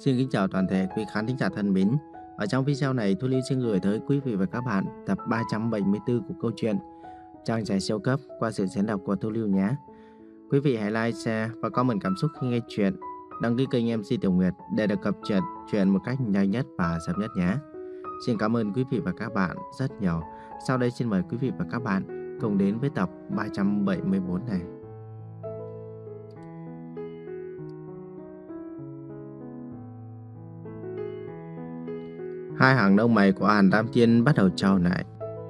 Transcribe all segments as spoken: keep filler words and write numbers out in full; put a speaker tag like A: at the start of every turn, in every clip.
A: Xin kính chào toàn thể quý khán thính giả thân mến. Ở trong video này, Thu Linh xin gửi tới quý vị và các bạn tập ba trăm bảy mươi tư của câu chuyện Chàng trai siêu cấp qua sự diễn đọc của Thu Lưu nhé. Quý vị hãy like, share và comment cảm xúc khi nghe chuyện. Đăng ký kênh em xê Tiểu Nguyệt để được cập nhật chuyện một cách nhanh nhất và sớm nhất nhé. Xin cảm ơn quý vị và các bạn rất nhiều. Sau đây xin mời quý vị và các bạn cùng đến với tập ba trăm bảy mươi tư này. Hai hàng lông mày của Hàn Tam Thiên bắt đầu trao lại.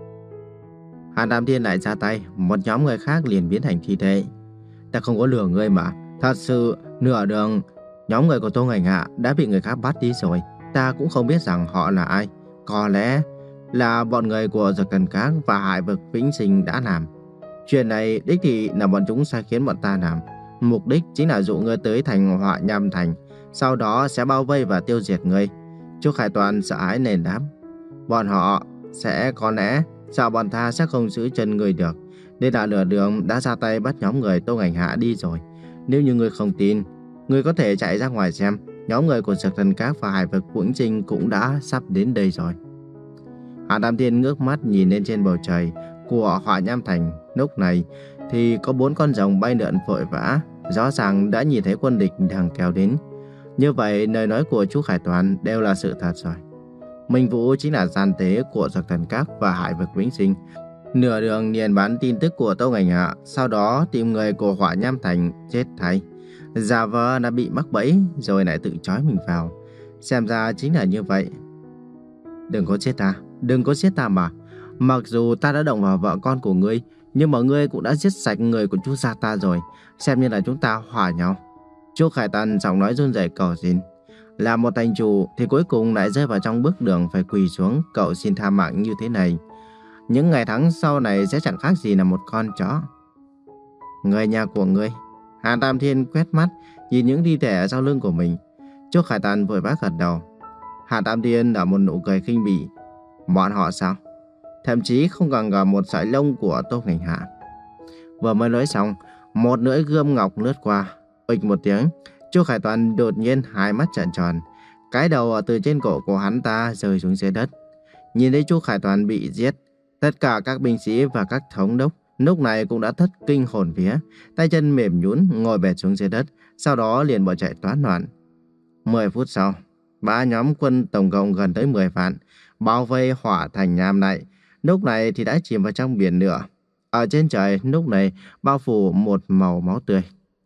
A: Hàn Tam Thiên lại ra tay, một nhóm người khác liền biến thành thi thể. Ta không có lừa ngươi mà, thật sự nửa đường nhóm người của Tô Ngành Hạ đã bị người khác bắt đi rồi. Ta cũng không biết rằng họ là ai. Có lẽ là bọn người của Dược Thần Các và Hải Vực Vĩnh Sinh đã làm. Chuyện này đích thị là bọn chúng sai khiến bọn ta làm. Mục đích chính là dụ ngươi tới thành Họa Nham Thành, sau đó sẽ bao vây và tiêu diệt ngươi. Trúc Khải Toàn sợ hãi nền đáp. Bọn họ sẽ có lẽ sợ bọn ta sẽ không giữ chân người được, nên là nửa đường đã ra tay bắt nhóm người Tô Ngành Hạ đi rồi. Nếu như người không tin, người có thể chạy ra ngoài xem. Nhóm người của Dược Thần Các và Hải Vực Vĩnh Sinh cũng đã sắp đến đây rồi. Hàn Tam Thiên ngước mắt nhìn lên trên bầu trời của Họa Nham Thành. Lúc này thì có bốn con rồng bay lượn vội vã, rõ ràng đã nhìn thấy quân địch đang kéo đến. Như vậy, lời nói của chú Khải Toàn đều là sự thật rồi. Minh Vũ chính là gian tế của Dược Thần Các và Hải Vực Vĩnh Sinh. Nửa đường liền bán tin tức của Tô Ngành Hạ, sau đó tìm người của Họa Nham Thành chết thay. Giả vờ đã bị mắc bẫy rồi lại tự trói mình vào. Xem ra chính là như vậy. Đừng có giết ta, đừng có giết ta mà. Mặc dù ta đã động vào vợ con của ngươi, nhưng mà ngươi cũng đã giết sạch người của chú gia ta rồi. Xem như là chúng ta hòa nhau. Chú Khải Toàn giọng nói run rẩy cầu xin. Là một thành chủ thì cuối cùng lại rơi vào trong bước đường phải quỳ xuống cậu xin tha mạng như thế này. Những ngày tháng sau này sẽ chẳng khác gì là một con chó. Người nhà của ngươi. Hàn Tam Thiên quét mắt nhìn những thi thể ở sau lưng của mình. Chú Khải Toàn vội vã gật đầu. Hàn Tam Thiên nở một nụ cười khinh bỉ. Bọn họ sao? Thậm chí không còn gặp một sợi lông của Tô Ngành Hạ. Vừa mới nói xong, một lưỡi gươm ngọc lướt qua. Ịch một tiếng, Chu Khải Toàn đột nhiên hai mắt trợn tròn, cái đầu từ trên cổ của hắn ta rơi xuống dưới đất. Nhìn thấy Chu Khải Toàn bị giết, tất cả các binh sĩ và các thống đốc lúc này cũng đã thất kinh hồn vía, tay chân mềm nhũn ngồi bệt xuống dưới đất, sau đó liền bỏ chạy toán loạn. Mười phút sau, ba nhóm quân tổng cộng gần tới mười vạn bao vây Hỏa Thành Nham này, lúc này thì đã chìm vào trong biển lửa. Ở trên trời lúc này bao phủ một màu máu tươi.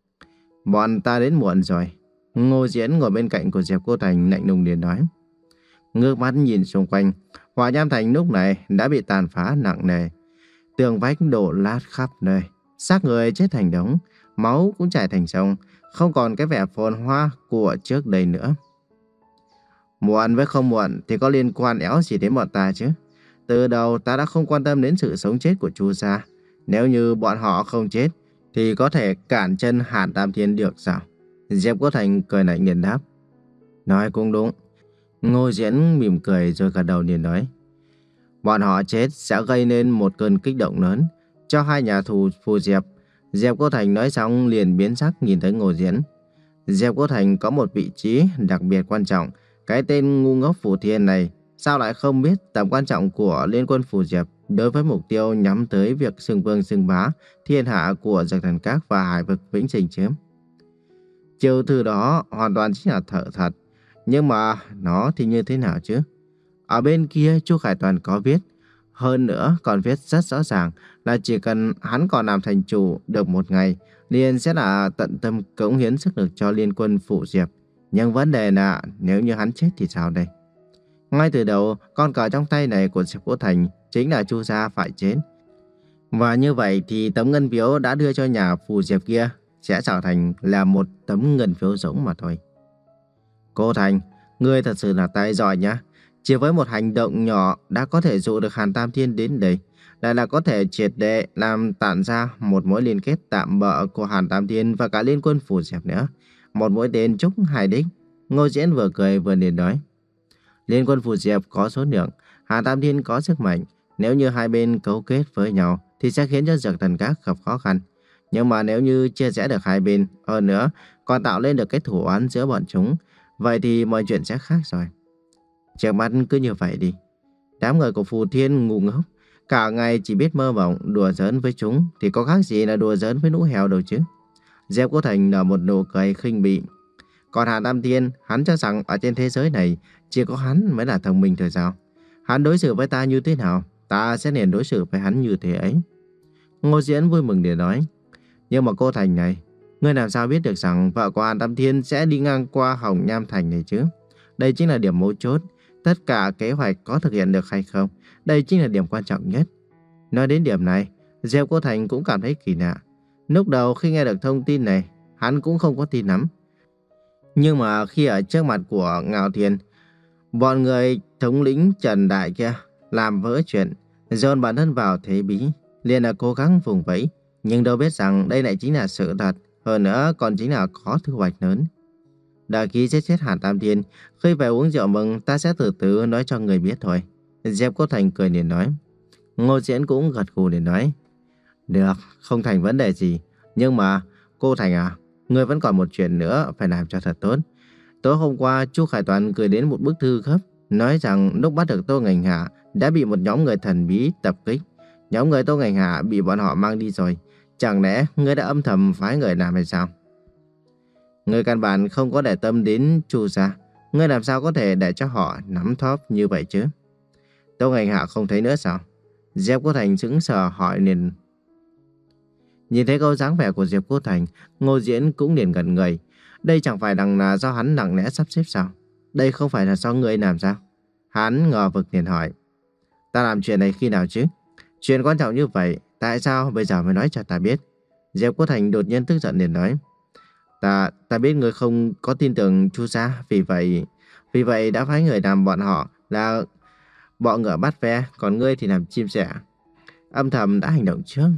A: Bọn ta đến muộn rồi. Ngô Diễn ngồi bên cạnh của Diệp Cô Thành lạnh lùng liền nói. Ngước mắt nhìn xung quanh, Họa Nham Thành lúc này đã bị tàn phá nặng nề. Tường vách đổ lát khắp nơi, xác người chết thành đống, máu cũng chảy thành sông, không còn cái vẻ phồn hoa của trước đây nữa. Muộn với không muộn thì có liên quan éo gì đến bọn ta chứ? Từ đầu ta đã không quan tâm đến sự sống chết của Chu gia. Nếu như bọn họ không chết thì có thể cản chân Hàn Tam Thiên được sao? Diệp Quốc Thành cười lạnh liền đáp. Nói cũng đúng. Ngô Diễn mỉm cười rồi gật đầu liền nói. Bọn họ chết sẽ gây nên một cơn kích động lớn cho hai nhà thù phù Diệp. Diệp Quốc Thành nói xong liền biến sắc nhìn thấy Ngô Diễn. Diệp Quốc Thành có một vị trí đặc biệt quan trọng. Cái tên ngu ngốc Phù Thiên này sao lại không biết tầm quan trọng của Liên quân phù Diệp đối với mục tiêu nhắm tới việc xưng vương xưng bá thiên hạ của Dược Thần Các và Hải Vực Vĩnh Sinh chứ? Chiêu thư đó hoàn toàn chính là thợ thật, nhưng mà nó thì như thế nào chứ? Ở bên kia Chu Khải Toàn có viết, hơn nữa còn viết rất rõ ràng là chỉ cần hắn còn làm thành chủ được một ngày, liền sẽ là tận tâm cống hiến sức lực cho Liên quân phụ Diệp. Nhưng vấn đề là nếu như hắn chết thì sao đây? Ngay từ đầu, con cờ trong tay này của Diệp Quốc Thành chính là Chu gia phải chết. Và như vậy thì tấm ngân phiếu đã đưa cho nhà phù Diệp kia sẽ trở thành là một tấm ngân phiếu rỗng mà thôi. Cô Thành, ngươi thật sự là tài giỏi nhá. Chỉ với một hành động nhỏ đã có thể dụ được Hàn Tam Thiên đến đây. Lại là có thể triệt để làm tản ra một mối liên kết tạm bợ của Hàn Tam Thiên và cả Liên quân phù Diệp nữa. Một mũi tên trúng hai đích. Ngô Diễn vừa cười vừa liền nói. Liên quân phù Diệp có số lượng, Hàn Tam Thiên có sức mạnh. Nếu như hai bên cấu kết với nhau thì sẽ khiến cho Dược Thần Các gặp khó khăn. Nhưng mà nếu như chia rẽ được hai bên, hơn nữa còn tạo lên được cái thủ oán giữa bọn chúng, vậy thì mọi chuyện sẽ khác rồi. Trước mắt cứ như vậy đi. Đám người của Phù Thiên ngu ngốc, cả ngày chỉ biết mơ mộng, đùa giỡn với chúng, thì có khác gì là đùa giỡn với lũ heo đâu chứ. Diệp Cô Thành nở một nụ cười khinh bỉ. Còn Hàn Tam Thiên, hắn cho rằng ở trên thế giới này, chỉ có hắn mới là thông minh thôi sao? Hắn đối xử với ta như thế nào, ta sẽ liền đối xử với hắn như thế ấy. Ngô Diễn vui mừng để nói. Nhưng mà cô Thành này, ngươi làm sao biết được rằng vợ của Hàn Tam Thiên sẽ đi ngang qua Hồng Nham Thành này chứ? Đây chính là điểm mấu chốt. Tất cả kế hoạch có thực hiện được hay không, đây chính là điểm quan trọng nhất. Nói đến điểm này, Diệp Cô Thành cũng cảm thấy kỳ lạ. Lúc đầu khi nghe được thông tin này, hắn cũng không có tin lắm. Nhưng mà khi ở trước mặt của Ngạo Thiên, bọn người thống lĩnh Trần Đại kia làm vỡ chuyện, dồn bản thân vào thế bí, liền là cố gắng vùng vẫy, nhưng đâu biết rằng đây lại chính là sự thật, hơn nữa còn chính là có thu hoạch lớn. Đợi khi giết chết Hàn Tam Thiên, khi về uống rượu mừng, ta sẽ từ từ nói cho người biết thôi. Diệp Cô Thành cười liền nói. Ngô Diễn cũng gật gù liền nói. Được, không thành vấn đề gì. Nhưng mà, cô Thành à, người vẫn còn một chuyện nữa phải làm cho thật tốt. Tối hôm qua, Chu Khải Toàn gửi đến một bức thư gấp, nói rằng lúc bắt được Tô Ngành Hạ đã bị một nhóm người thần bí tập kích. Nhóm người Tô Ngành Hạ bị bọn họ mang đi rồi. Chẳng lẽ người đã âm thầm phái người làm hay sao? Người căn bản không có để tâm đến Chu gia, ngươi làm sao có thể để cho họ nắm thóp như vậy chứ? Tô Ngành Hạ không thấy nữa sao? Diệp Cô Thành sững sờ hỏi liền. Nhìn thấy câu dáng vẻ của Diệp Cô Thành, Ngô Diễn cũng liền gần người. Đây chẳng phải rằng là do hắn nặng lẽ sắp xếp sao? Đây không phải là do ngươi làm sao? Hắn ngờ vực liền hỏi. Ta làm chuyện này khi nào chứ? Chuyện quan trọng như vậy, tại sao bây giờ mới nói cho ta biết? Diệp Cô Thành đột nhiên tức giận liền nói. Ta, ta biết ngươi không có tin tưởng Chu gia, vì vậy, vì vậy đã phái người làm bọn họ là bọ ngựa bắt ve, còn ngươi thì làm chim sẻ. Âm thầm đã hành động trước.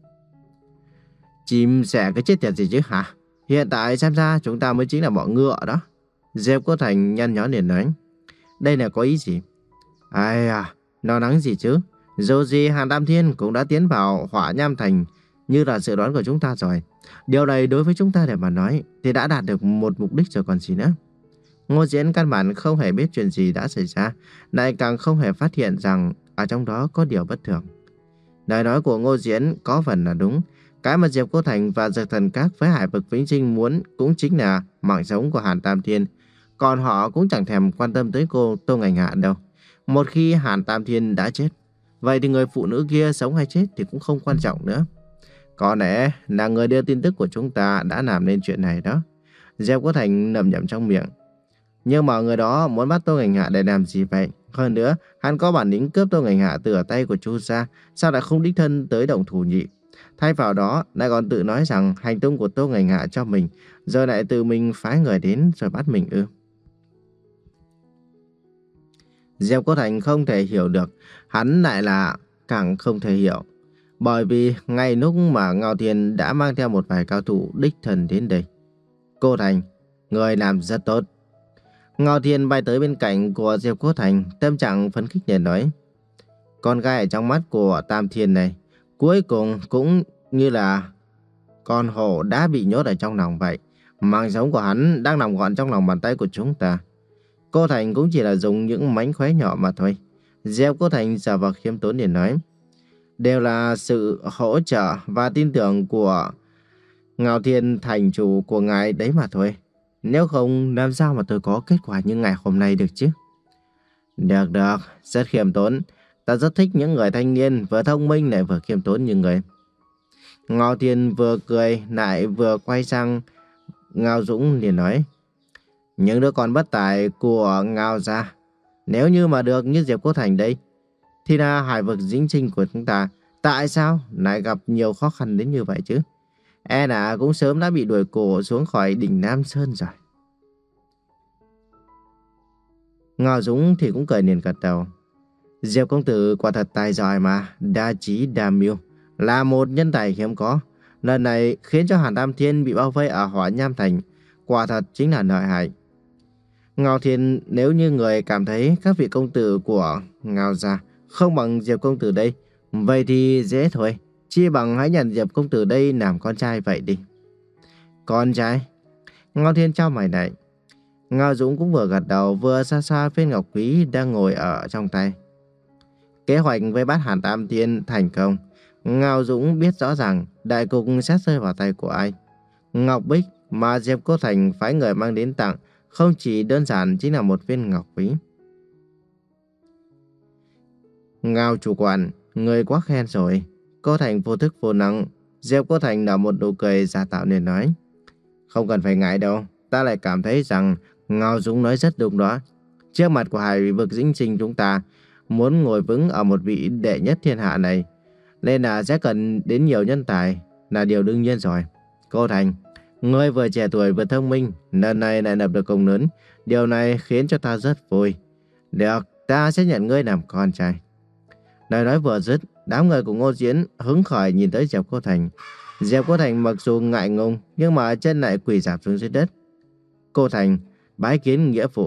A: Chim sẻ cái chết tiệt gì chứ hả? Hiện tại xem ra chúng ta mới chính là bọ ngựa đó. Diệp Cô Thành nhăn nhó liền nói. Đây là có ý gì? Ai à, lo lắng gì chứ? Dù gì Hàn Tam Thiên cũng đã tiến vào Hỏa Nham Thành như là dự đoán của chúng ta rồi. Điều này đối với chúng ta để mà nói thì đã đạt được một mục đích rồi còn gì nữa. Ngô Diễn căn bản không hề biết chuyện gì đã xảy ra, lại càng không hề phát hiện rằng ở trong đó có điều bất thường. Lời nói của Ngô Diễn có phần là đúng. Cái mà Diệp Cô Thành và Dược Thần Các với Hải Vực Vĩnh Trinh muốn cũng chính là mạng sống của Hàn Tam Thiên. Còn họ cũng chẳng thèm quan tâm tới cô Tô Ngành Hạ đâu. Một khi Hàn Tam Thiên đã chết, vậy thì người phụ nữ kia sống hay chết thì cũng không quan trọng nữa. Có lẽ là người đưa tin tức của chúng ta đã làm nên chuyện này đó. Diệp Cô Thành nầm nhầm trong miệng. Nhưng mà người đó muốn bắt Tô Ngành Hạ để làm gì vậy? Hơn nữa, hắn có bản lĩnh cướp Tô Ngành Hạ từ ở tay của Chu gia, sao lại không đích thân tới động thủ nhỉ? Thay vào đó, lại còn tự nói rằng hành tung của Tô Ngành Hạ cho mình, giờ lại tự mình phái người đến rồi bắt mình ư? Diệp Cô Thành không thể hiểu được, hắn lại là càng không thể hiểu. Bởi vì ngay lúc mà Ngao Thiên đã mang theo một vài cao thủ đích thân đến đây. Cô Thành, người làm rất tốt. Ngao Thiên bay tới bên cạnh của Diệp Cô Thành, tâm trạng phấn khích để nói. Con gái ở trong mắt của Tam Thiên này, cuối cùng cũng như là con hổ đã bị nhốt ở trong lòng vậy. Mạng sống của hắn đang nằm gọn trong lòng bàn tay của chúng ta. Cô Thành cũng chỉ là dùng những mánh khóe nhỏ mà thôi. Diệp Cô Thành giả vờ khiêm tốn để nói. Đều là sự hỗ trợ và tin tưởng của Ngao Thiên thành chủ của ngài đấy mà thôi. Nếu không, làm sao mà tôi có kết quả như ngày hôm nay được chứ? Được được, rất khiêm tốn. Ta rất thích những người thanh niên vừa thông minh lại vừa khiêm tốn như người. Ngao Thiên vừa cười lại vừa quay sang Ngao Dũng liền nói. Những đứa con bất tài của Ngao gia, nếu như mà được như Diệp Cô Thành đây, thì là Hải Vực Vĩnh Trinh của chúng ta tại sao lại gặp nhiều khó khăn đến như vậy chứ? E là cũng sớm đã bị đuổi cổ xuống khỏi đỉnh Nam Sơn rồi. Ngao Dũng thì cũng cười liền gật đầu. Diệp công tử quả thật tài giỏi mà, đa trí đa mưu, là một nhân tài hiếm có. Lần này khiến cho Hàn Tam Thiên bị bao vây ở Hỏa Nham Thành, quả thật chính là lợi hại. Ngao Thiên, nếu như người cảm thấy các vị công tử của Ngao gia không bằng Diệp công tử đây, vậy thì dễ thôi. Chi bằng hãy nhận Diệp công tử đây làm con trai vậy đi. Con trai? Ngao Thiên trao mày lại. Ngao Dũng cũng vừa gật đầu vừa xa xa viên ngọc quý đang ngồi ở trong tay. Kế hoạch với bát Hàn Tam Thiên thành công. Ngao Dũng biết rõ ràng đại cục sẽ rơi vào tay của ai. Ngọc bích mà Diệp Cô Thành phái người mang đến tặng không chỉ đơn giản chính là một viên ngọc quý. Ngao chủ quản, người quá khen rồi. Cô Thành vô thức vô năng. Diệp Cô Thành nở một nụ cười giả tạo nên nói. Không cần phải ngại đâu. Ta lại cảm thấy rằng Ngao Dũng nói rất đúng đó. Trước mặt của hải vực dĩnh sinh chúng ta muốn ngồi vững ở một vị đệ nhất thiên hạ này, nên là sẽ cần đến nhiều nhân tài, là điều đương nhiên rồi. Cô Thành, ngươi vừa trẻ tuổi vừa thông minh, lần này lại lập được công lớn. Điều này khiến cho ta rất vui. Được, ta sẽ nhận ngươi làm con trai. Lời nói vừa dứt, đám người của Ngô Diễn hứng khởi nhìn tới Diệp Cô Thành. Diệp Cô Thành mặc dù ngại ngùng, nhưng mà chân lại quỳ rạp xuống dưới đất. Cô Thành, bái kiến nghĩa phụ.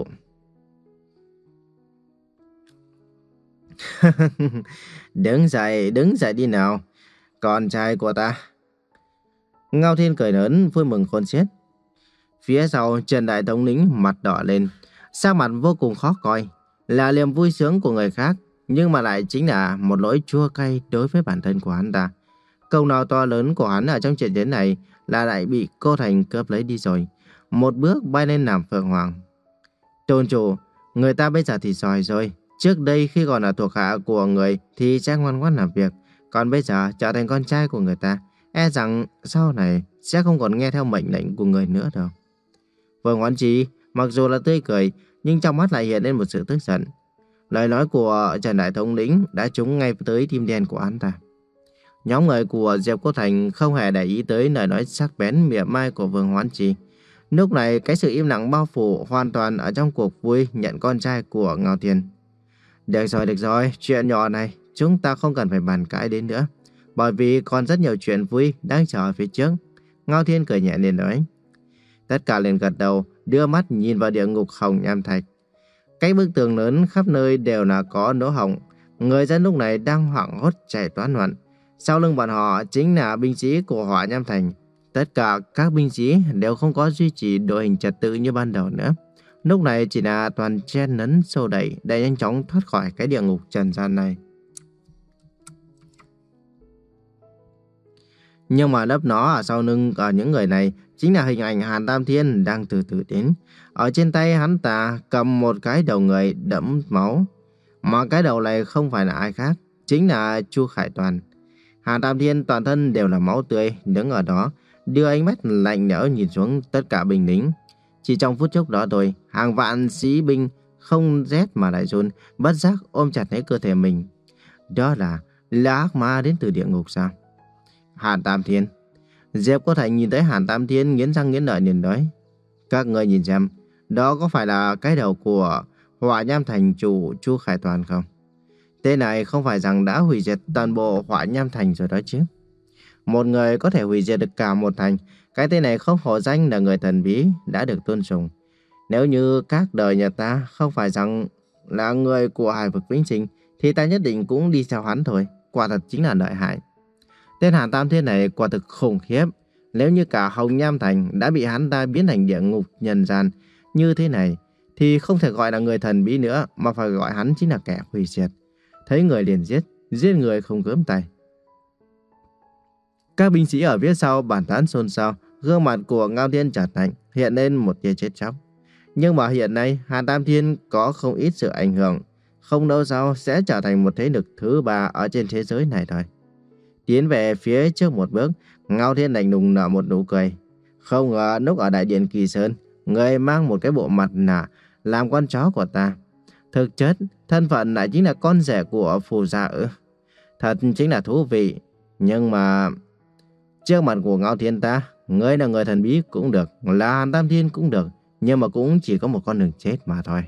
A: Đứng dậy, đứng dậy đi nào, con trai của ta. Ngao Thiên cười lớn, vui mừng khôn xiết. Phía sau Trần Đại Thống lĩnh mặt đỏ lên, sắc mặt vô cùng khó coi, là niềm vui sướng của người khác, nhưng mà lại chính là một nỗi chua cay đối với bản thân của hắn ta. Công lao to lớn của hắn ở trong trận chiến này là lại bị cô Thành cướp lấy đi rồi, một bước bay lên làm Phượng Hoàng. Tôn chủ, người ta bây giờ thì giỏi rồi. Trước đây khi còn là thuộc hạ của người thì sẽ ngoan ngoãn làm việc, còn bây giờ trở thành con trai của người ta, e rằng sau này sẽ không còn nghe theo mệnh lệnh của người nữa đâu. Vương Hoán Chi mặc dù là tươi cười, nhưng trong mắt lại hiện lên một sự tức giận. Lời nói của Trần Đại Thống lĩnh đã trúng ngay tới tim đen của hắn ta. Nhóm người của Diệp Cô Thành không hề để ý tới lời nói sắc bén mỉa mai của Vương Hoán Chi. Lúc này cái sự im lặng bao phủ hoàn toàn ở trong cuộc vui nhận con trai của Ngao Thiên. Được rồi, được rồi, chuyện nhỏ này chúng ta không cần phải bàn cãi đến nữa, bởi vì còn rất nhiều chuyện vui đang chờ ở phía trước. Ngao Thiên cười nhẹ liền nói. Tất cả liền gật đầu, đưa mắt nhìn vào địa ngục hồng nham thạch. Cái bức tường lớn khắp nơi đều là có lỗ hổng. Người dân lúc này đang hoảng hốt chạy toán loạn. Sau lưng bọn họ chính là binh sĩ của Hỏa Nham Thành. Tất cả các binh sĩ đều không có duy trì đội hình trật tự như ban đầu nữa. Lúc này chỉ là toàn chen lấn xô đẩy để nhanh chóng thoát khỏi cái địa ngục trần gian này. Nhưng mà lấp nó ở sau lưng ở những người này chính là hình ảnh Hàn Tam Thiên đang từ từ đến. Ở trên tay hắn ta cầm một cái đầu người đẫm máu. Mà cái đầu này không phải là ai khác, chính là Chu Khải Toàn. Hàn Tam Thiên toàn thân đều là máu tươi, đứng ở đó, đưa ánh mắt lạnh lẽo nhìn xuống tất cả binh lính. Chỉ trong phút chốc đó thôi, hàng vạn sĩ binh không rét mà lại run, bất giác ôm chặt lấy cơ thể mình. Đó là là ác ma đến từ địa ngục sao? Hàn Tam Thiên. Diệp Cô Thành nhìn thấy Hàn Tam Thiên nghiến răng nghiến lợi liền nói. Các người nhìn xem, đó có phải là cái đầu của Hỏa Nham Thành chủ Chu Khải Toàn không? Tên này không phải rằng đã hủy diệt toàn bộ Hỏa Nham Thành rồi đó chứ? Một người có thể hủy diệt được cả một thành, cái tên này không hổ danh là người thần bí đã được tôn sùng. Nếu như các đời nhà ta không phải rằng là người của hải vực vĩnh sinh, thì ta nhất định cũng đi theo hắn thôi. Quả thật chính là lợi hại. Tên Hàn Tam Thiên này quả thực khủng khiếp. Nếu như cả Hồng Nham Thành đã bị hắn ta biến thành địa ngục nhân gian như thế này, thì không thể gọi là người thần bí nữa, mà phải gọi hắn chính là kẻ hủy diệt. Thấy người liền giết, giết người không gớm tay. Các binh sĩ ở phía sau bàn tán xôn xao, gương mặt của Ngao Thiên chợt lạnh, hiện lên một tia chết chóc. Nhưng mà hiện nay Hàn Tam Thiên có không ít sự ảnh hưởng, không lâu sau sẽ trở thành một thế lực thứ ba ở trên thế giới này thôi. Tiến về phía trước một bước, Ngao Thiên lạnh lùng nở một nụ cười. Không ngờ lúc ở đại điện Kỳ Sơn, người mang một cái bộ mặt nạ làm con chó của ta. Thực chất, thân phận lại chính là con rể của phù gia ư? Thật chính là thú vị. Nhưng mà trước mặt của Ngao Thiên ta, ngươi là người thần bí cũng được, là Hàn Tam Thiên cũng được, nhưng mà cũng chỉ có một con đường chết mà thôi.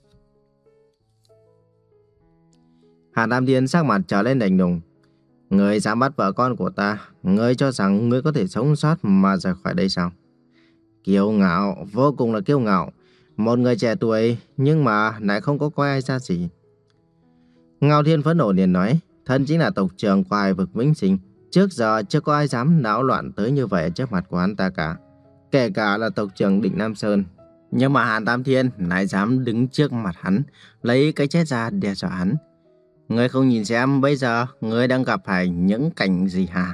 A: Hàn Tam Thiên sắc mặt trở lên lạnh lùng. Ngươi dám bắt vợ con của ta, ngươi cho rằng ngươi có thể sống sót mà rời khỏi đây sao? Kiêu ngạo, vô cùng là kiêu ngạo. Một người trẻ tuổi nhưng mà lại không có coi ai ra gì. Ngao Thiên phẫn nộ liền nói, thân chính là tộc trưởng của hải vực vĩnh sinh. Trước giờ chưa có ai dám náo loạn tới như vậy trước mặt của hắn ta cả. Kể cả là tộc trưởng Định Nam Sơn. Nhưng mà Hàn Tam Thiên lại dám đứng trước mặt hắn, lấy cái chết ra đe dọa hắn. Ngươi không nhìn xem bây giờ ngươi đang gặp phải những cảnh gì hả?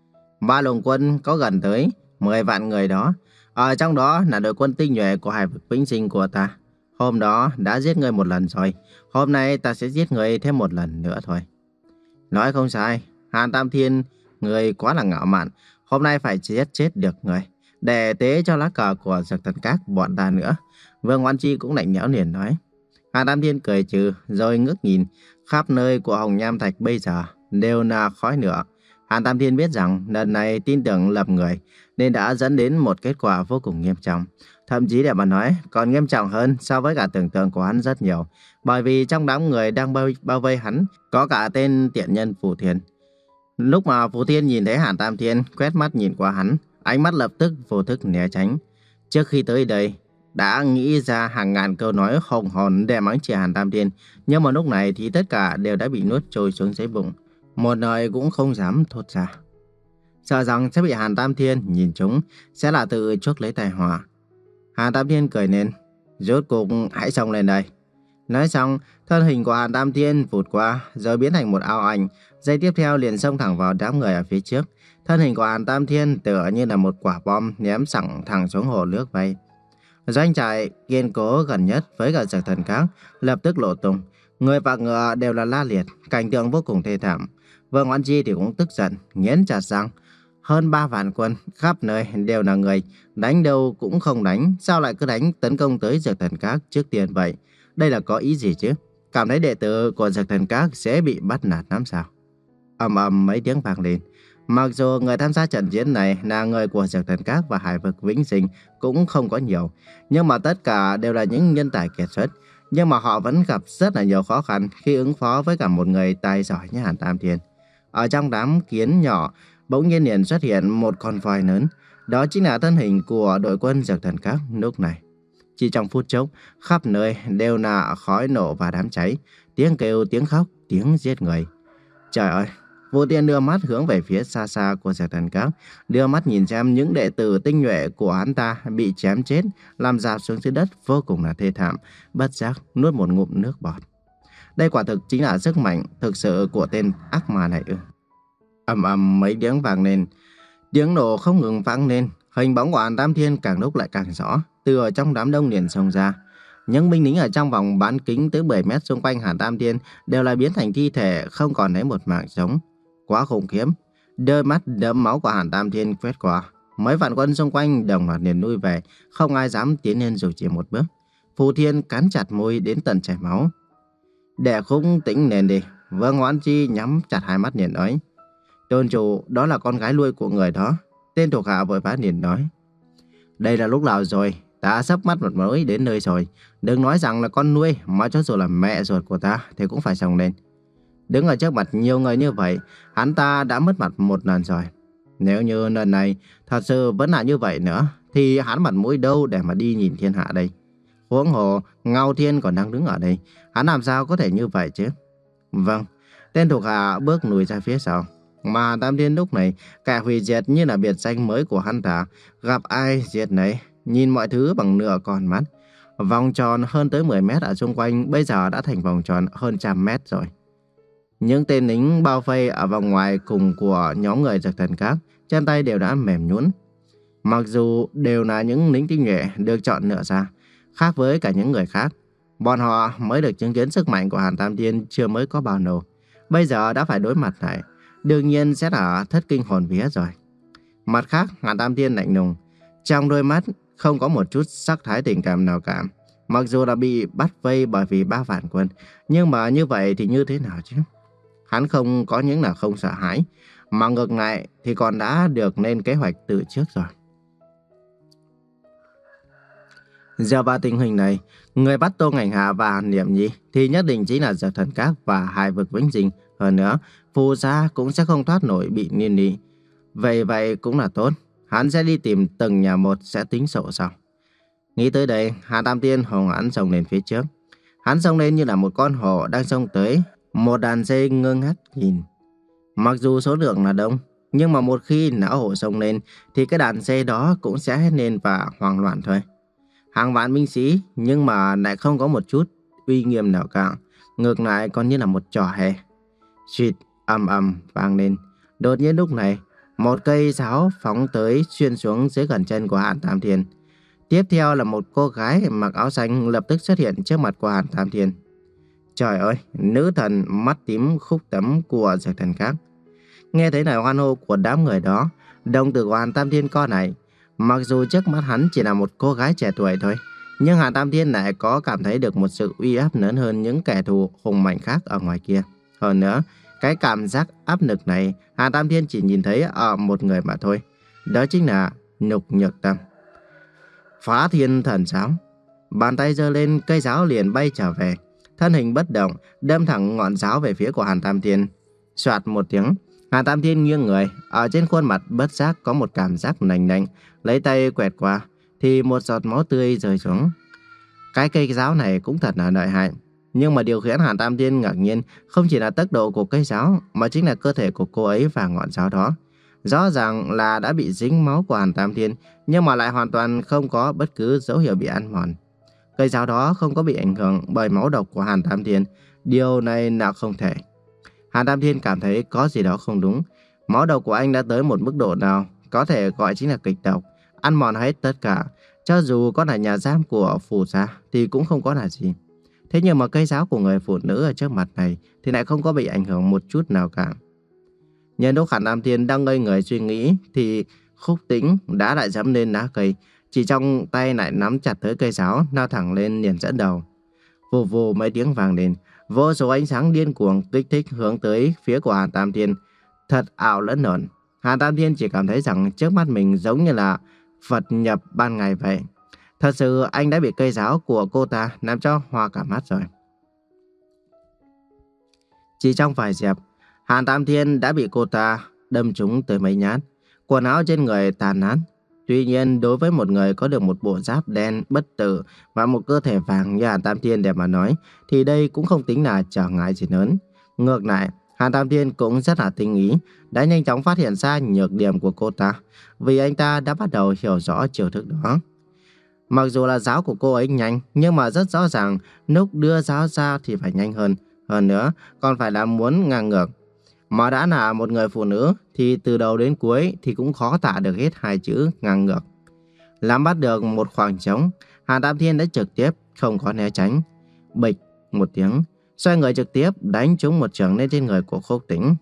A: Ba lùng quân có gần tới mười vạn người đó. Ở trong đó là đội quân tinh nhuệ của Hải vực Vĩnh Sinh của ta. Hôm đó đã giết ngươi một lần rồi. Hôm nay ta sẽ giết ngươi thêm một lần nữa thôi. Nói không sai, Hàn Tam Thiên, ngươi quá là ngạo mạn. Hôm nay phải giết chết được ngươi, để tế cho lá cờ của Dược Thần Các bọn ta nữa. Vương Oan Chi cũng lạnh lẽo liền nói. Hàn Tam Thiên cười trừ rồi ngước nhìn. Khắp nơi của Hồng Nham Thạch bây giờ đều là khói lửa. Hàn Tam Thiên biết rằng lần này tin tưởng lầm người nên đã dẫn đến một kết quả vô cùng nghiêm trọng. Thậm chí để mà nói còn nghiêm trọng hơn so với cả tưởng tượng của hắn rất nhiều. Bởi vì trong đám người đang bao, bao vây hắn có cả tên tiện nhân Phù Thiên. Lúc mà Phù Thiên nhìn thấy Hàn Tam Thiên quét mắt nhìn qua hắn, ánh mắt lập tức vô thức né tránh. Trước khi tới đây đã nghĩ ra hàng ngàn câu nói hùng hồn để mắng chửi Hàn Tam Thiên, nhưng mà lúc này thì tất cả đều đã bị nuốt trôi xuống dưới bụng, một lời cũng không dám thốt ra. Sợ rằng sẽ bị Hàn Tam Thiên nhìn trúng, sẽ là tự chuốc lấy tai họa. Hàn Tam Thiên cười nên, rốt cuộc hãy xông lên đây. Nói xong, thân hình của Hàn Tam Thiên vụt qua, rồi biến thành một ao ảnh, giây tiếp theo liền xông thẳng vào đám người ở phía trước. Thân hình của Hàn Tam Thiên tựa như là một quả bom ném sẵn thẳng xuống hồ nước vậy. Doanh trại kiên cố gần nhất với cả Dược Thần Các lập tức lộ tung, người và ngựa đều là la liệt, cảnh tượng vô cùng thê thảm. Vương Oan Chi thì cũng tức giận, nghiến chặt răng. Hơn ba vạn quân, khắp nơi đều là người, đánh đâu cũng không đánh, sao lại cứ đánh tấn công tới Dược Thần Các trước tiên vậy? Đây là có ý gì chứ? Cảm thấy đệ tử của Dược Thần Các sẽ bị bắt nạt lắm sao? Ầm ầm mấy tiếng vang lên. Mặc dù người tham gia trận chiến này là người của Dược Thần Các và Hải vực Vĩnh Sinh cũng không có nhiều, nhưng mà tất cả đều là những nhân tài kiệt xuất. Nhưng mà họ vẫn gặp rất là nhiều khó khăn khi ứng phó với cả một người tài giỏi như Hàn Tam Thiên. Ở trong đám kiến nhỏ, bỗng nhiên liền xuất hiện một con voi lớn. Đó chính là thân hình của đội quân Dược Thần Các lúc này. Chỉ trong phút chốc, khắp nơi đều là khói nổ và đám cháy, tiếng kêu, tiếng khóc, tiếng giết người. Trời ơi! Vô Tiên đưa mắt hướng về phía xa xa của Dược Thần Các, đưa mắt nhìn xem những đệ tử tinh nhuệ của hắn ta bị chém chết, làm rạp xuống dưới đất vô cùng là thê thảm, bất giác nuốt một ngụm nước bọt. Đây quả thực chính là sức mạnh thực sự của tên ác ma này ư? Ầm ầm mấy tiếng vang lên, tiếng nổ không ngừng vang lên, hình bóng của Hàn Tam Thiên càng lúc lại càng rõ, từ ở trong đám đông liền xông ra. Những binh lính ở trong vòng bán kính tới mười mét xung quanh Hàn Tam Thiên đều là biến thành thi thể, không còn lấy một mảng sống. Quá khủng khiếp. Đôi mắt đẫm máu của Hàn Tam Thiên quét qua, mấy vạn quân xung quanh đồng loạt liền lui về, không ai dám tiến lên dù chỉ một bước. Phù Thiên cắn chặt môi đến tận chảy máu. Để khung tĩnh nền đi. Vương Oan Chi nhắm chặt hai mắt liền nói. Tôn chủ, đó là con gái nuôi của người đó. Tên thuộc hạ vội vã liền nói. Đây là lúc nào rồi? Ta sắp mắt một mối đến nơi rồi. Đừng nói rằng là con nuôi, mà cho dù là mẹ ruột của ta thì cũng phải xông lên. Đứng ở trước mặt nhiều người như vậy, hắn ta đã mất mặt một lần rồi. Nếu như lần này thật sự vẫn là như vậy nữa, thì hắn mặt mũi đâu để mà đi nhìn thiên hạ đây? Huống hồ, Ngao Thiên còn đang đứng ở đây, hắn làm sao có thể như vậy chứ? Vâng, tên thuộc hạ bước lùi ra phía sau. Mà Tam Thiên lúc này, cả hủy diệt như là biệt danh mới của hắn ta, gặp ai diệt nấy, nhìn mọi thứ bằng nửa con mắt. Vòng tròn hơn tới mười mét ở xung quanh bây giờ đã thành vòng tròn hơn trăm mét rồi. Những tên lính bao vây ở vòng ngoài cùng của nhóm người Dược Thần Các, chân tay đều đã mềm nhũn. Mặc dù đều là những lính tinh nhuệ được chọn lựa ra, khác với cả những người khác, bọn họ mới được chứng kiến sức mạnh của Hàn Tam Thiên chưa mới có bao lâu, bây giờ đã phải đối mặt lại, đương nhiên sẽ là thất kinh hồn vía rồi. Mặt khác, Hàn Tam Thiên lạnh lùng, trong đôi mắt không có một chút sắc thái tình cảm nào cả. Mặc dù đã bị bắt vây bởi vì ba vạn quân, nhưng mà như vậy thì như thế nào chứ? Hắn không có những là không sợ hãi, mà ngược lại thì còn đã được lên kế hoạch từ trước rồi. Giờ vào tình hình này, người bắt Tô Ngành Hà và Hàn Niệm Nhi thì nhất định chính là Dược Thần Các và Hải vực Vĩnh Sinh. Hơn nữa, Phù gia cũng sẽ không thoát nổi bị liên lụy. Vậy vậy cũng là tốt, hắn sẽ đi tìm từng nhà một sẽ tính sổ sau. Nghĩ tới đây, Hàn Tam Thiên hùng hãn xông lên phía trước. Hắn xông lên như là một con hổ đang xông tới. Một đàn dê ngơ ngác nhìn. Mặc dù số lượng là đông, nhưng mà một khi não hổ xông lên thì cái đàn dê đó cũng sẽ hét lên và hoảng loạn thôi. Hàng vạn binh sĩ nhưng mà lại không có một chút uy nghiêm nào cả. Ngược lại còn như là một trò hề. Xịt ầm ầm vang lên. Đột nhiên lúc này, một cây giáo phóng tới xuyên xuống dưới gần chân của Hàn Tam Thiên. Tiếp theo là một cô gái mặc áo xanh lập tức xuất hiện trước mặt của Hàn Tam Thiên. Trời ơi, nữ thần mắt tím khúc tấm của dược thần khác. Nghe thấy lời hoan hô của đám người đó, đồng tử của Hàn Tam Thiên co lại. Mặc dù trước mắt hắn chỉ là một cô gái trẻ tuổi thôi, nhưng Hàn Tam Thiên lại có cảm thấy được một sự uy áp lớn hơn những kẻ thù hùng mạnh khác ở ngoài kia. Hơn nữa, cái cảm giác áp lực này Hàn Tam Thiên chỉ nhìn thấy ở một người mà thôi. Đó chính là Nhục Nhược Tâm. Phá Thiên Thần Giáo. Bàn tay giơ lên, cây giáo liền bay trở về. Thân hình bất động, đâm thẳng ngọn giáo về phía của Hàn Tam Thiên. Soạt một tiếng, Hàn Tam Thiên nghiêng người, ở trên khuôn mặt bất giác có một cảm giác lạnh lạnh, lấy tay quẹt qua, thì một giọt máu tươi rơi xuống. Cái cây giáo này cũng thật là lợi hại. Nhưng mà điều khiến Hàn Tam Thiên ngạc nhiên không chỉ là tốc độ của cây giáo, mà chính là cơ thể của cô ấy và ngọn giáo đó. Rõ ràng là đã bị dính máu của Hàn Tam Thiên, nhưng mà lại hoàn toàn không có bất cứ dấu hiệu bị ăn mòn. Cây giáo đó không có bị ảnh hưởng bởi máu độc của Hàn Tam Thiên. Điều này là không thể. Hàn Tam Thiên cảm thấy có gì đó không đúng. Máu độc của anh đã tới một mức độ nào có thể gọi chính là kịch độc, ăn mòn hết tất cả. Cho dù có là nhà giam của phù gia thì cũng không có là gì. Thế nhưng mà cây giáo của người phụ nữ ở trước mặt này thì lại không có bị ảnh hưởng một chút nào cả. Nhân lúc Hàn Tam Thiên đang ngây người suy nghĩ thì Khúc Tĩnh đã lại giẫm lên lá cây, chỉ trong tay lại nắm chặt tới cây giáo, lao thẳng lên liền dẫn đầu. Vù vù mấy tiếng vang lên, vô số ánh sáng điên cuồng kích thích hướng tới phía của Hàn Tam Thiên, thật ảo lẫn lộn. Hàn Tam Thiên chỉ cảm thấy rằng trước mắt mình giống như là Phật nhập ban ngày vậy. Thật sự anh đã bị cây giáo của cô ta làm cho hoa cả mắt rồi. Chỉ trong vài dẹp, Hàn Tam Thiên đã bị cô ta đâm trúng tới mấy nhát, quần áo trên người tàn nát. Tuy nhiên đối với một người có được một bộ giáp đen bất tử và một cơ thể vàng như Hàn Tam Thiên để mà nói, thì đây cũng không tính là trở ngại gì lớn. Ngược lại, Hàn Tam Thiên cũng rất là tinh ý, đã nhanh chóng phát hiện ra nhược điểm của cô ta, vì anh ta đã bắt đầu hiểu rõ chiêu thức đó. Mặc dù là giáo của cô ấy nhanh, nhưng mà rất rõ ràng lúc đưa giáo ra thì phải nhanh hơn. Hơn nữa, còn phải là muốn ngang ngược. Mà đã là một người phụ nữ thì từ đầu đến cuối thì cũng khó tả được hết hai chữ ngang ngược. Làm bắt được một khoảng trống, Hàn Tam Thiên đã trực tiếp không có né tránh. Bịch một tiếng, xoay người trực tiếp đánh trúng một chưởng lên trên người của Khúc Tĩnh.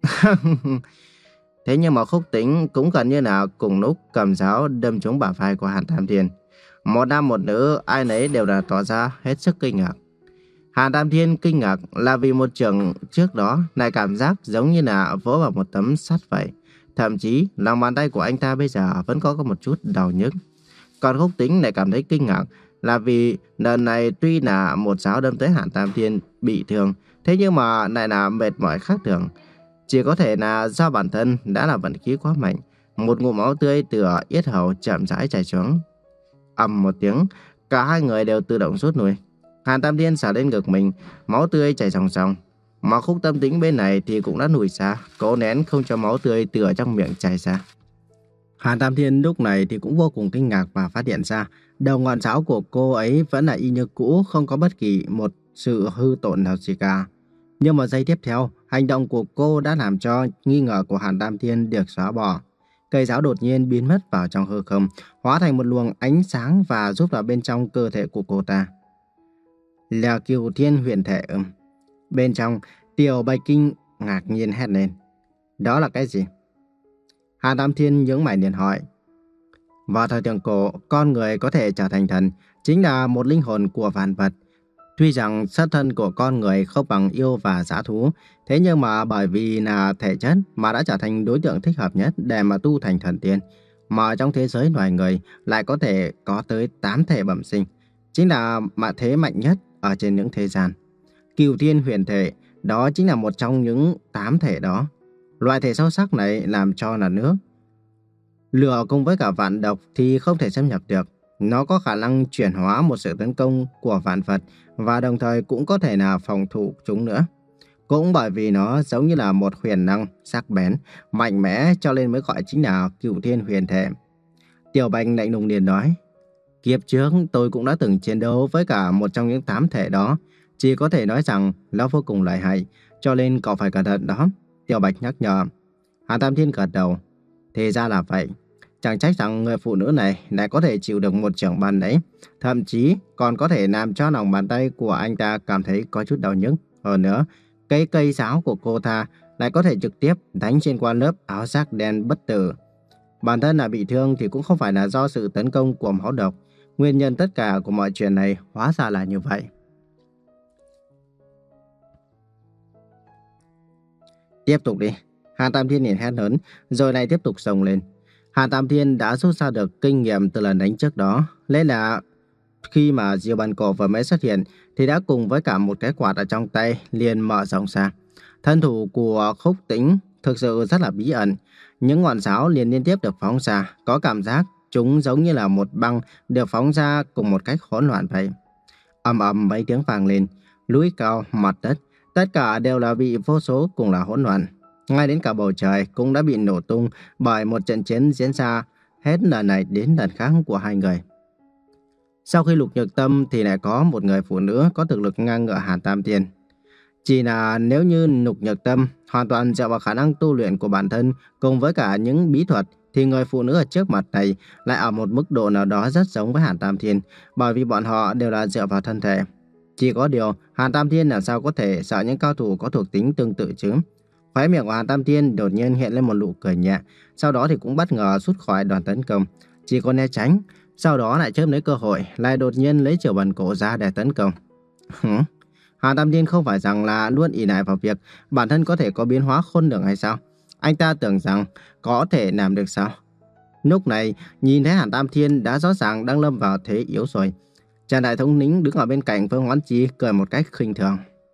A: Thế nhưng mà Khúc Tĩnh cũng gần như là cùng lúc cầm giáo đâm trúng bả vai của Hàn Tam Thiên. Một nam một nữ, ai nấy đều đã tỏ ra hết sức kinh ngạc. Hàn Tam Thiên kinh ngạc là vì một chưởng trước đó lại cảm giác giống như là vỗ vào một tấm sắt vậy. Thậm chí lòng bàn tay của anh ta bây giờ vẫn có một chút đau nhức. Còn Khúc Tĩnh lại cảm thấy kinh ngạc là vì lần này tuy là một giáo đâm tới Hàn Tam Thiên bị thương, thế nhưng mà lại là mệt mỏi khác thường. Chỉ có thể là do bản thân đã là vận khí quá mạnh. Một ngụm máu tươi từ yết hầu chậm rãi chảy xuống. Ầm một tiếng, cả hai người đều tự động rút lui. Hàn Tam Thiên xả lên ngực mình, máu tươi chảy ròng ròng. Mà Khúc Tâm Tĩnh bên này thì cũng đã lùi xa, cố nén không cho máu tươi từ ở trong miệng chảy ra. Hàn Tam Thiên lúc này thì cũng vô cùng kinh ngạc và phát hiện ra đầu ngọn giáo của cô ấy vẫn là y như cũ, không có bất kỳ một sự hư tổn nào gì cả. Nhưng mà giây tiếp theo, hành động của cô đã làm cho nghi ngờ của Hàn Tam Thiên được xóa bỏ. Cây giáo đột nhiên biến mất vào trong hư không, hóa thành một luồng ánh sáng và rút vào bên trong cơ thể của cô ta. Là Cửu Thiên huyền thể. Bên trong, Tiểu Bạch Kinh ngạc nhiên hét lên. Đó là cái gì? Hàn Tam Thiên nhướng mày liền hỏi. Vào thời thượng cổ, con người có thể trở thành thần, chính là một linh hồn của vạn vật. Tuy rằng xuất thân của con người không bằng yêu và dã thú, thế nhưng mà bởi vì là thể chất mà đã trở thành đối tượng thích hợp nhất để mà tu thành thần tiên. Mà trong thế giới loài người lại có thể có tới tám thể bẩm sinh, chính là mạ thế mạnh nhất ở trên những thế gian. Cửu Thiên huyền thể, đó chính là một trong những tám thể đó. Loại thể sâu sắc này làm cho là nước. Lửa cùng với cả vạn độc thì không thể xâm nhập được. Nó có khả năng chuyển hóa một sự tấn công của vạn vật và đồng thời cũng có thể là phòng thủ chúng nữa. Cũng bởi vì nó giống như là một huyền năng sắc bén, mạnh mẽ cho nên mới gọi chính là Cửu Thiên huyền thể. Tiểu Bạch lạnh lùng liền nói. Kiếp trước tôi cũng đã từng chiến đấu với cả một trong những tám thể đó. Chỉ có thể nói rằng nó vô cùng lợi hại, cho nên cậu phải cẩn thận đó. Tiểu Bạch nhắc nhở. Hàn Tam Thiên gật đầu. Thì ra là vậy. Chẳng trách rằng người phụ nữ này lại có thể chịu được một chưởng bàn đấy. Thậm chí còn có thể làm cho lòng bàn tay của anh ta cảm thấy có chút đau nhức. Hơn nữa, cây cây giáo của cô ta lại có thể trực tiếp đánh xuyên qua lớp áo giáp đen bất tử. Bản thân là bị thương thì cũng không phải là do sự tấn công của máu độc. Nguyên nhân tất cả của mọi chuyện này hóa ra là như vậy. Tiếp tục đi. Hàn Tam Thiên liền hét lớn, rồi lại tiếp tục xông lên. Hàn Tam Thiên đã rút ra được kinh nghiệm từ lần đánh trước đó. Nên là khi mà Diêu Bàn Cổ vừa mới xuất hiện thì đã cùng với cả một cái quạt ở trong tay liền mở rộng ra. Thân thủ của Khúc Tĩnh thực sự rất là bí ẩn. Những ngọn giáo liền liên tiếp được phóng ra, có cảm giác chúng giống như là một băng được phóng ra cùng một cách hỗn loạn vậy. Ầm ầm mấy tiếng vang lên, núi cao, mặt đất, tất cả đều là bị vô số cùng là hỗn loạn. Ngay đến cả bầu trời cũng đã bị nổ tung bởi một trận chiến diễn ra hết lần này đến lần khác của hai người. Sau khi Lục Nhược Tâm thì lại có một người phụ nữ có thực lực ngang ngửa Hàn Tam Thiên. Chỉ là nếu như Lục Nhược Tâm hoàn toàn dựa vào khả năng tu luyện của bản thân cùng với cả những bí thuật thì người phụ nữ ở trước mặt này lại ở một mức độ nào đó rất giống với Hàn Tam Thiên, bởi vì bọn họ đều là dựa vào thân thể. Chỉ có điều Hàn Tam Thiên làm sao có thể sợ những cao thủ có thuộc tính tương tự chứ? Khóe miệng của Hàn Tam Thiên đột nhiên hiện lên một nụ cười nhẹ, sau đó thì cũng bất ngờ rút khỏi đoàn tấn công, chỉ có né tránh, sau đó lại chớp lấy cơ hội, lại đột nhiên lấy Chiều Bàn Cổ ra để tấn công. Hàn Tam Thiên không phải rằng là luôn ỷ lại vào việc bản thân có thể có biến hóa khôn lường hay sao? Anh ta tưởng rằng có thể làm được sao? Lúc này, nhìn thấy Hàn Tam Thiên đã rõ ràng đang lâm vào thế yếu rồi. Trần Đại Thống lĩnh đứng ở bên cạnh Vương Hoán Chi cười một cách khinh thường.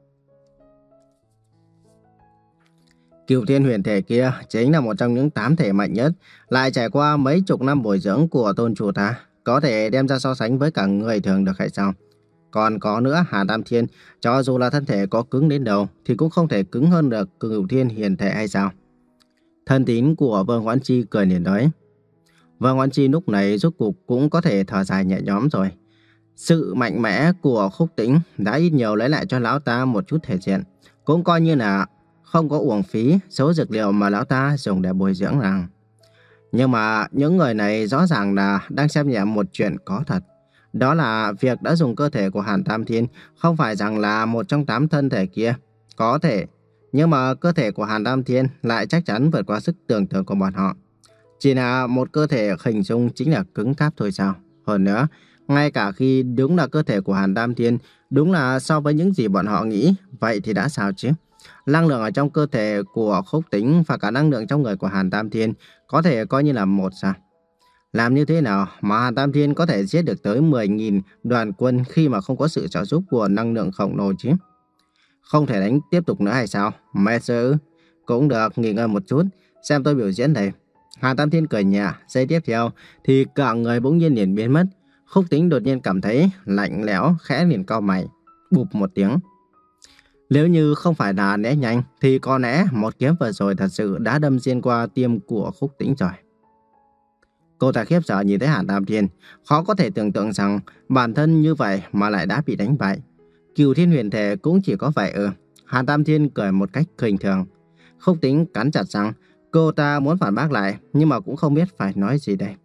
A: Cửu Thiên Huyền Thể kia chính là một trong những tám thể mạnh nhất, lại trải qua mấy chục năm bồi dưỡng của tôn chủ ta, có thể đem ra so sánh với cả người thường được hay sao? Còn có nữa, Hàn Tam Thiên, cho dù là thân thể có cứng đến đâu thì cũng không thể cứng hơn được Cửu Thiên Huyền Thể hay sao? Thân tín của Vương Hoán Chi cười liền nói. Vương Hoán Chi lúc này rốt cuộc cũng có thể thở dài nhẹ nhõm rồi. Sự mạnh mẽ của Khúc Tĩnh đã ít nhiều lấy lại cho lão ta một chút thể diện, cũng coi như là không có uổng phí số dược liệu mà lão ta dùng để bồi dưỡng nàng. Nhưng mà những người này rõ ràng là đang xem nhẹ một chuyện có thật. Đó là việc đã dùng cơ thể của Hàn Tam Thiên không phải rằng là một trong tám thân thể kia. Có thể, nhưng mà cơ thể của Hàn Tam Thiên lại chắc chắn vượt qua sức tưởng tượng của bọn họ. Chỉ là một cơ thể hình dung chính là cứng cáp thôi sao. Hơn nữa, ngay cả khi đúng là cơ thể của Hàn Tam Thiên, đúng là so với những gì bọn họ nghĩ, vậy thì đã sao chứ? Năng lượng ở trong cơ thể của Khúc Tĩnh và cả năng lượng trong người của Hàn Tam Thiên có thể coi như là một sao? Làm như thế nào mà Hàn Tam Thiên có thể giết được tới mười nghìn đoàn quân khi mà không có sự trợ giúp của năng lượng khổng lồ chứ? Không thể đánh tiếp tục nữa hay sao? Mẹ sư, cũng được, nghỉ ngơi một chút, xem tôi biểu diễn đây. Hàn Tam Thiên cười nhẹ, giây tiếp theo thì cả người bỗng nhiên liền biến mất. Khúc Tĩnh đột nhiên cảm thấy lạnh lẽo, khẽ liền cau mày, bụp một tiếng. Nếu như không phải là né nhanh thì có lẽ một kiếm vừa rồi thật sự đã đâm xuyên qua tim của Khúc Tĩnh rồi. Cô ta khiếp sợ nhìn thấy Hàn Tam Thiên, khó có thể tưởng tượng rằng bản thân như vậy mà lại đã bị đánh bại. Cửu Thiên Huyền Thể cũng chỉ có vậy ư? Hàn Tam Thiên cười một cách khinh thường. Khúc Tĩnh cắn chặt răng, cô ta muốn phản bác lại nhưng mà cũng không biết phải nói gì đây.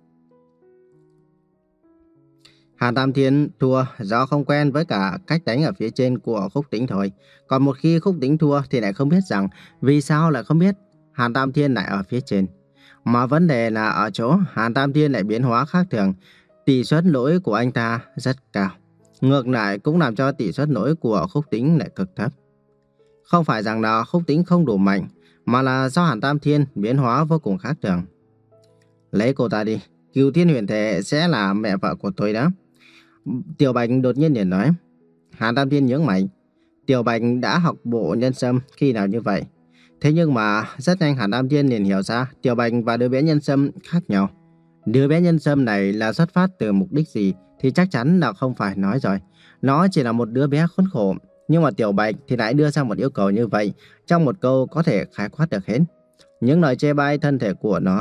A: Hàn Tam Thiên thua do không quen với cả cách đánh ở phía trên của Khúc Tĩnh thôi. Còn một khi Khúc Tĩnh thua thì lại không biết rằng vì sao lại không biết Hàn Tam Thiên lại ở phía trên. Mà vấn đề là ở chỗ Hàn Tam Thiên lại biến hóa khác thường. Tỷ suất lỗi của anh ta rất cao. Ngược lại cũng làm cho tỷ suất lỗi của Khúc Tĩnh lại cực thấp. Không phải rằng là Khúc Tĩnh không đủ mạnh, mà là do Hàn Tam Thiên biến hóa vô cùng khác thường. Lấy cô ta đi, Cửu Thiên Huyền Thể sẽ là mẹ vợ của tôi đó. Tiểu Bạch đột nhiên liền nói. Hàn Tam Thiên nhướng mày. Tiểu Bạch đã học bộ nhân sâm khi nào như vậy? Thế nhưng mà rất nhanh Hàn Tam Thiên liền hiểu ra Tiểu Bạch và đứa bé nhân sâm khác nhau. Đứa bé nhân sâm này là xuất phát từ mục đích gì thì chắc chắn là không phải nói rồi. Nó chỉ là một đứa bé khốn khổ. Nhưng mà Tiểu Bạch thì lại đưa ra một yêu cầu như vậy, trong một câu có thể khái quát được hết những lời chê bai thân thể của nó.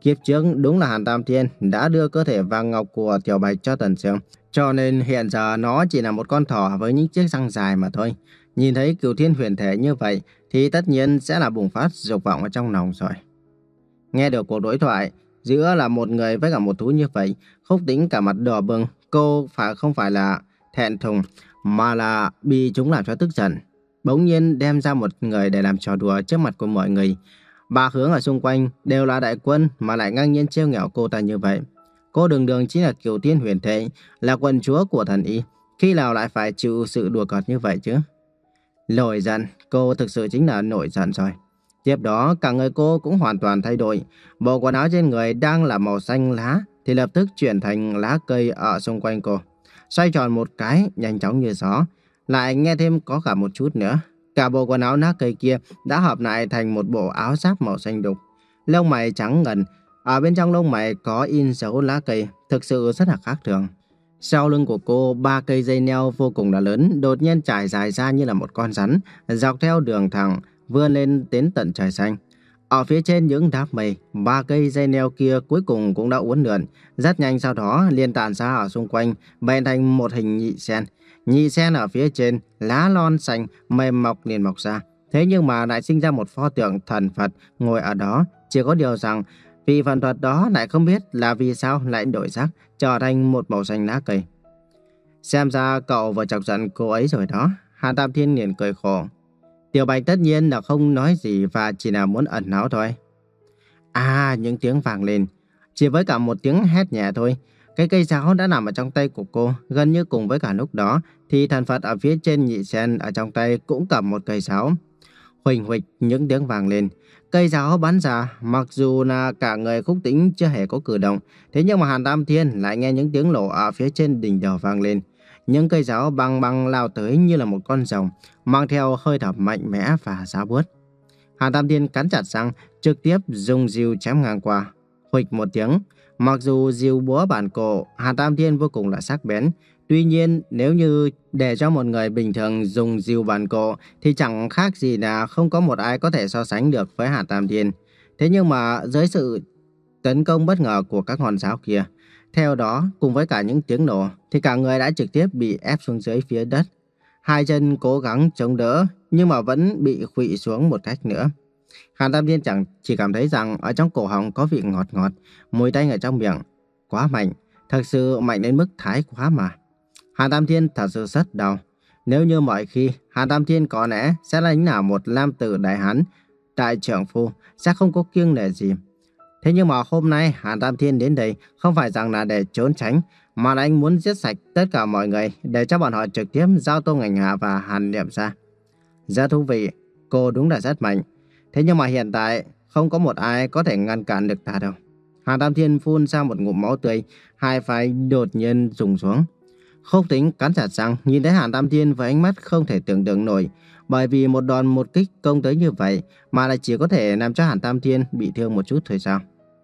A: Kiếp trước đúng là Hàn Tam Thiên đã đưa cơ thể vàng ngọc của Tiểu Bạch cho Tần Sương, cho nên hiện giờ nó chỉ là một con thỏ với những chiếc răng dài mà thôi. Nhìn thấy Cửu Thiên huyền thể như vậy thì tất nhiên sẽ là bùng phát dục vọng ở trong lòng rồi. Nghe được cuộc đối thoại giữa là một người với cả một thú như vậy, Khúc Tĩnh cả mặt đỏ bừng. Cô phải không phải là thẹn thùng mà là bị chúng làm cho tức giận. Bỗng nhiên đem ra một người để làm trò đùa trước mặt của mọi người. Ba hướng ở xung quanh đều là đại quân mà lại ngang nhiên trêu ghẹo cô ta như vậy. Cô đường đường chính là Cửu Thiên huyền thể, là quận chúa của thần y, khi nào lại phải chịu sự đùa cợt như vậy chứ? Nổi giận, cô thực sự chính là nổi giận rồi. Tiếp đó cả người cô cũng hoàn toàn thay đổi. Bộ quần áo trên người đang là màu xanh lá thì lập tức chuyển thành lá cây ở xung quanh cô. Xoay tròn một cái nhanh chóng như gió. Lại nghe thêm có cả một chút nữa. Cả bộ quần áo lá cây kia đã hợp lại thành một bộ áo giáp màu xanh đục. Lông mày trắng ngần. Ở bên trong lông mày có in dấu lá cây. Thực sự rất là khác thường. Sau lưng của cô, ba cây dây neo vô cùng là lớn, đột nhiên trải dài ra như là một con rắn, dọc theo đường thẳng, vươn lên đến tận trời xanh. Ở phía trên những đám mây, ba cây dây neo kia cuối cùng cũng đã uốn lượn, rất nhanh sau đó liền tản ra ở xung quanh, bày thành một hình nhị sen. Nhị sen ở phía trên, lá lon xanh, mềm mọc liền mọc ra. Thế nhưng mà lại sinh ra một pho tượng thần Phật ngồi ở đó, chỉ có điều rằng vì phần thuật đó lại không biết là vì sao lại đổi sắc, trở thành một màu xanh lá cây. Xem ra cậu vừa chọc giận cô ấy rồi đó. Hàn Tam Thiên liền cười khổ. Tiểu Bạch tất nhiên là không nói gì và chỉ là muốn ẩn náu thôi. À, những tiếng vang lên. Chỉ với cả một tiếng hét nhẹ thôi, cái cây giáo đã nằm ở trong tay của cô. Gần như cùng với cả lúc đó thì thần Phật ở phía trên nhị sen ở trong tay cũng cầm một cây giáo. Huỳnh huỳnh những tiếng vang lên. Cây giáo bắn ra, mặc dù là cả người Khúc Tĩnh chưa hề có cử động, thế nhưng mà Hàn Tam Thiên lại nghe những tiếng nổ ở phía trên đỉnh đầu vang lên. Những cây giáo băng băng lao tới như là một con rồng, mang theo hơi thở mạnh mẽ và giá buốt. Hàn Tam Thiên cắn chặt răng, trực tiếp dùng diều chém ngang qua. Huỵch một tiếng, mặc dù diều búa bản cổ Hàn Tam Thiên vô cùng là sắc bén, tuy nhiên nếu như để cho một người bình thường dùng diều bản cổ thì chẳng khác gì là không có một ai có thể so sánh được với Hàn Tam Thiên. Thế nhưng mà dưới sự tấn công bất ngờ của các ngọn giáo kia, theo đó cùng với cả những tiếng nổ thì cả người đã trực tiếp bị ép xuống dưới phía đất. Hai chân cố gắng chống đỡ nhưng mà vẫn bị khuỵu xuống một cách nữa. Hàn Tam Thiên chẳng chỉ cảm thấy rằng ở trong cổ họng có vị ngọt ngọt, mùi tanh ở trong miệng quá mạnh, thật sự mạnh đến mức thái quá mà. Hàn Tam Thiên thật sự rất đau. Nếu như mọi khi, Hàn Tam Thiên có lẽ sẽ là là một nam tử đại hán, đại trưởng phu, sẽ không có kiêng nể gì. Thế nhưng mà hôm nay Hàn Tam Thiên đến đây không phải rằng là để trốn tránh, mà là anh muốn giết sạch tất cả mọi người để cho bọn họ trực tiếp giao Tô Ngành Hạ và Hàn Niệm ra. Rất thú vị, cô đúng là rất mạnh. Thế nhưng mà hiện tại không có một ai có thể ngăn cản được ta đâu. Hàn Tam Thiên phun ra một ngụm máu tươi, hai vai đột nhiên rụng xuống. Khúc Tĩnh cắn chặt răng nhìn thấy Hàn Tam Thiên với ánh mắt không thể tưởng tượng nổi, bởi vì một đòn một kích công tới như vậy mà lại chỉ có thể làm cho Hàn Tam Thiên bị thương một chút thôi sao?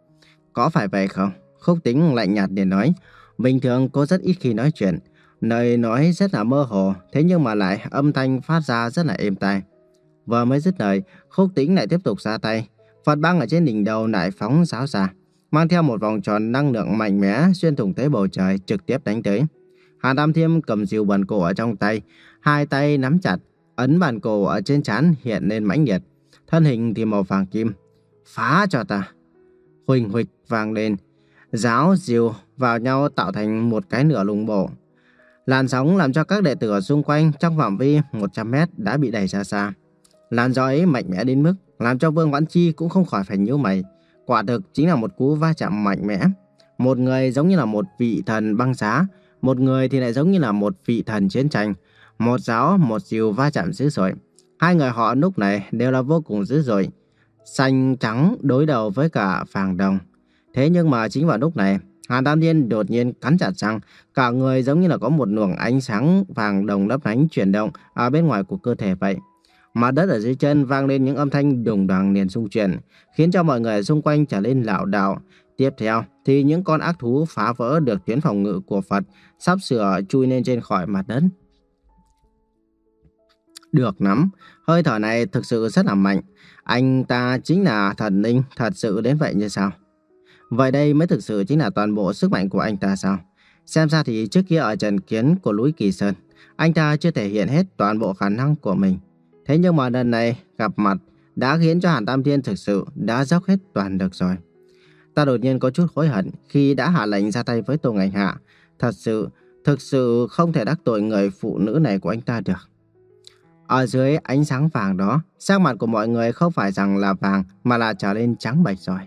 A: Có phải vậy không? Khúc Tĩnh lạnh nhạt để nói. Bình thường cô rất ít khi nói chuyện, lời nói rất là mơ hồ, thế nhưng mà lại âm thanh phát ra rất là êm tai. Vừa mới dứt lời, Khúc Tĩnh lại tiếp tục ra tay. Phật băng ở trên đỉnh đầu lại phóng giáo ra, mang theo một vòng tròn năng lượng mạnh mẽ xuyên thủng tới bầu trời, trực tiếp đánh tới. Hàn Tam Thiên cầm diều bản cổ ở trong tay, hai tay nắm chặt, ấn bản cổ ở trên trán hiện lên mãnh liệt, thân hình thì màu vàng kim. Phá cho ta! Huỳnh huỳnh vang lên, giáo diều vào nhau tạo thành một cái nửa lùng bộ. Làn sóng làm cho các đệ tử ở xung quanh trong phạm vi một trăm mét đã bị đẩy ra xa. Làn gió ấy mạnh mẽ đến mức làm cho Vương Vãn Chi cũng không khỏi phải nhíu mày. Quả thực chính là một cú va chạm mạnh mẽ. Một người giống như là một vị thần băng giá, một người thì lại giống như là một vị thần chiến tranh. Một giáo, một diều va chạm dữ dội. Hai người họ lúc này đều là vô cùng dữ dội. Xanh trắng đối đầu với cả vàng đồng. Thế nhưng mà chính vào lúc này, Hàn Tam Thiên đột nhiên cắn chặt răng, cả người giống như là có một luồng ánh sáng vàng đồng lấp lánh chuyển động ở bên ngoài của cơ thể vậy. Mặt đất ở dưới chân vang lên những âm thanh đùng đoàng liền xung chuyển, khiến cho mọi người xung quanh trở nên lảo đảo. Tiếp theo thì những con ác thú phá vỡ được tuyến phòng ngự của Phật, sắp sửa chui lên trên khỏi mặt đất. Được lắm, hơi thở này thực sự rất là mạnh. Anh ta chính là thần linh thật sự đến vậy như sao? Vậy đây mới thực sự chính là toàn bộ sức mạnh của anh ta sao? Xem ra thì trước kia ở trận kiến của núi Kỳ Sơn, anh ta chưa thể hiện hết toàn bộ khả năng của mình. Thế nhưng mà lần này gặp mặt đã khiến cho Hàn Tam Thiên thực sự đã dốc hết toàn lực rồi. Ta đột nhiên có chút hối hận khi đã hạ lệnh ra tay với Tô Ngành Hạ. Thật sự, thực sự không thể đắc tội người phụ nữ này của anh ta được. Ở dưới ánh sáng vàng đó, sắc mặt của mọi người không phải rằng là vàng mà là trở lên trắng bệch rồi.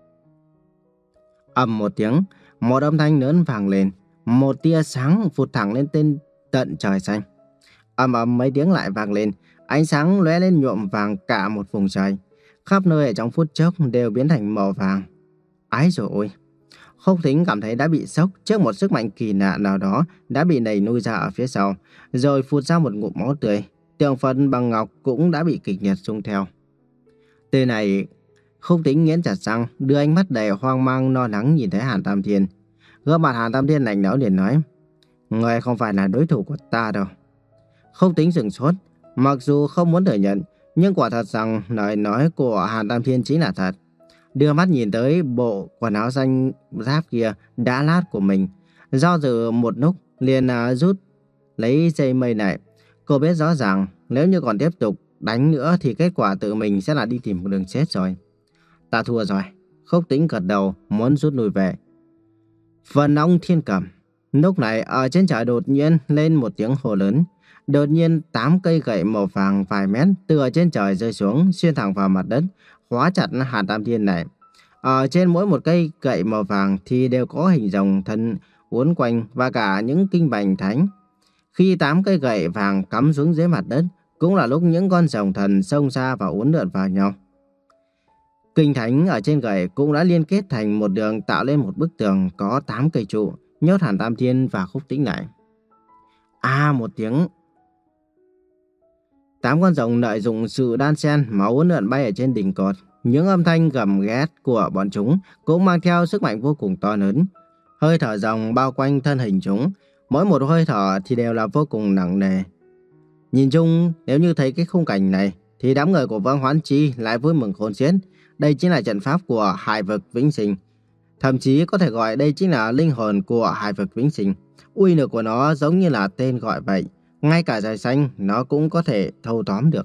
A: Ầm một tiếng, một âm thanh lớn vang lên, một tia sáng vụt thẳng lên tên tận trời xanh. Ầm ầm mấy tiếng lại vang lên, ánh sáng lóe lên nhuộm vàng cả một vùng trời. Khắp nơi ở trong phút chốc đều biến thành màu vàng. Ái dồi ôi! Khúc Thính cảm thấy đã bị sốc trước một sức mạnh kỳ lạ nào đó đã bị đẩy nuôi ra ở phía sau, rồi phun ra một ngụm máu tươi. Tượng Phật bằng ngọc cũng đã bị kịch liệt rung theo. Từ này, Khúc Thính nghiến chặt răng, đưa ánh mắt đầy hoang mang lo lắng nhìn thấy Hàn Tam Thiên. Gương mặt Hàn Tam Thiên lạnh lẽo liền nói: "Ngươi không phải là đối thủ của ta đâu." Khúc Thính sửng sốt, mặc dù không muốn thừa nhận, nhưng quả thật rằng lời nói của Hàn Tam Thiên chính là thật. Đưa mắt nhìn tới bộ quần áo xanh giáp kia đã lát của mình, do dự một lúc liền uh, rút lấy dây mây này. Cô biết rõ ràng nếu như còn tiếp tục đánh nữa thì kết quả tự mình sẽ là đi tìm một đường chết rồi. Ta thua rồi. Khúc Tĩnh gật đầu muốn rút lui về. Vân Long Thiên Cầm. Lúc này ở trên trời đột nhiên lên một tiếng hô lớn. Đột nhiên tám cây gậy màu vàng vài mét từ ở trên trời rơi xuống, xuyên thẳng vào mặt đất, khóa chặt Hàn Tam Thiên này. Ở trên mỗi một cây gậy màu vàng thì đều có hình rồng thân uốn quanh và cả những kinh bành thánh. Khi tám cây gậy vàng cắm xuống dưới mặt đất, cũng là lúc những con rồng thần xông ra và uốn lượn vào nhau. Kinh thánh ở trên gậy cũng đã liên kết thành một đường tạo lên một bức tường có tám cây trụ, nhốt Hàn Tam Thiên và Khúc Tĩnh lại. À một tiếng, tám con rồng lợi dụng sự đan xen mà uốn lượn bay ở trên đỉnh cột. Những âm thanh gầm ghét của bọn chúng cũng mang theo sức mạnh vô cùng to lớn. Hơi thở rồng bao quanh thân hình chúng, mỗi một hơi thở thì đều là vô cùng nặng nề. Nhìn chung, nếu như thấy cái khung cảnh này, thì đám người của Vương Hoán Chi lại vui mừng khôn xiết. Đây chính là trận pháp của hải vực vĩnh sinh. Thậm chí có thể gọi đây chính là linh hồn của hải vực vĩnh sinh. Uy lực của nó giống như là tên gọi vậy. Ngay cả trời xanh nó cũng có thể thâu tóm được.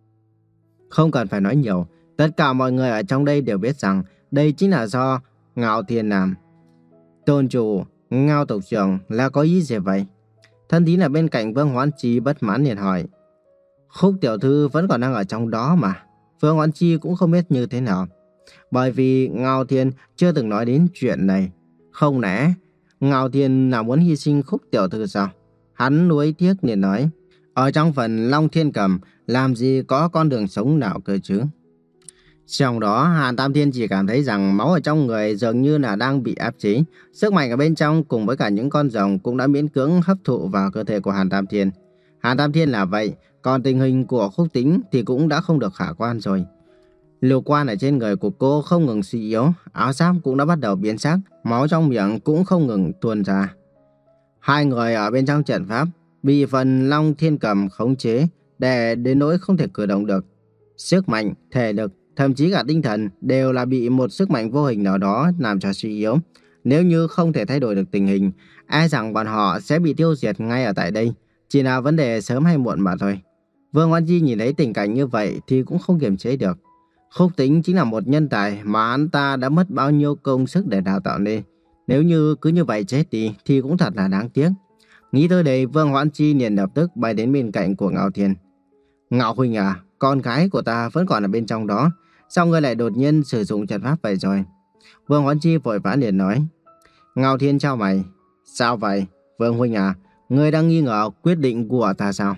A: Không cần phải nói nhiều, tất cả mọi người ở trong đây đều biết rằng đây chính là do Ngạo Thiên làm. Tôn chủ, Ngao tộc trưởng là có ý gì vậy? Thân tín ở bên cạnh Vương Hoán Chi bất mãn liền hỏi. Khúc tiểu thư vẫn còn đang ở trong đó mà. Vương Hoán Chi cũng không biết như thế nào. Bởi vì Ngao Thiên chưa từng nói đến chuyện này. Không lẽ Ngao Thiên nào muốn hy sinh Khúc tiểu thư sao? Hắn nuối tiếc liền nói. Ở trong phần Long Thiên Cầm làm gì có con đường sống nào cơ chứ? Trong đó Hàn Tam Thiên chỉ cảm thấy rằng máu ở trong người dường như là đang bị áp chế. Sức mạnh ở bên trong cùng với cả những con rồng cũng đã miễn cưỡng hấp thụ vào cơ thể của Hàn Tam Thiên. Hàn Tam Thiên là vậy, còn tình hình của Khúc Tĩnh thì cũng đã không được khả quan rồi. Lục quan ở trên người của cô không ngừng suy yếu, áo giáp cũng đã bắt đầu biến sắc, máu trong miệng cũng không ngừng tuôn ra. Hai người ở bên trong trận pháp bị phần Long Thiên Cầm khống chế để đến nỗi không thể cử động được. Sức mạnh, thể lực, thậm chí cả tinh thần đều là bị một sức mạnh vô hình nào đó làm cho suy yếu. Nếu như không thể thay đổi được tình hình, e rằng bọn họ sẽ bị tiêu diệt ngay ở tại đây. Chỉ là vấn đề sớm hay muộn mà thôi. Vương Hoán Chi nhìn thấy tình cảnh như vậy thì cũng không kiềm chế được. Khúc Tĩnh chính là một nhân tài mà hắn ta đã mất bao nhiêu công sức để đào tạo nên. Nếu như cứ như vậy chết đi thì cũng thật là đáng tiếc. Nghĩ tới đây, Vương Hoán Chi liền lập tức bay đến bên cạnh của Ngạo Thiên. Ngạo huynh à, con gái của ta vẫn còn ở bên trong đó. Sao ngươi lại đột nhiên sử dụng trận pháp vậy rồi? Vương Hoán Chi vội vã liền nói. Ngạo Thiên chào mày. Sao vậy? Vương huynh à, ngươi đang nghi ngờ quyết định của ta sao?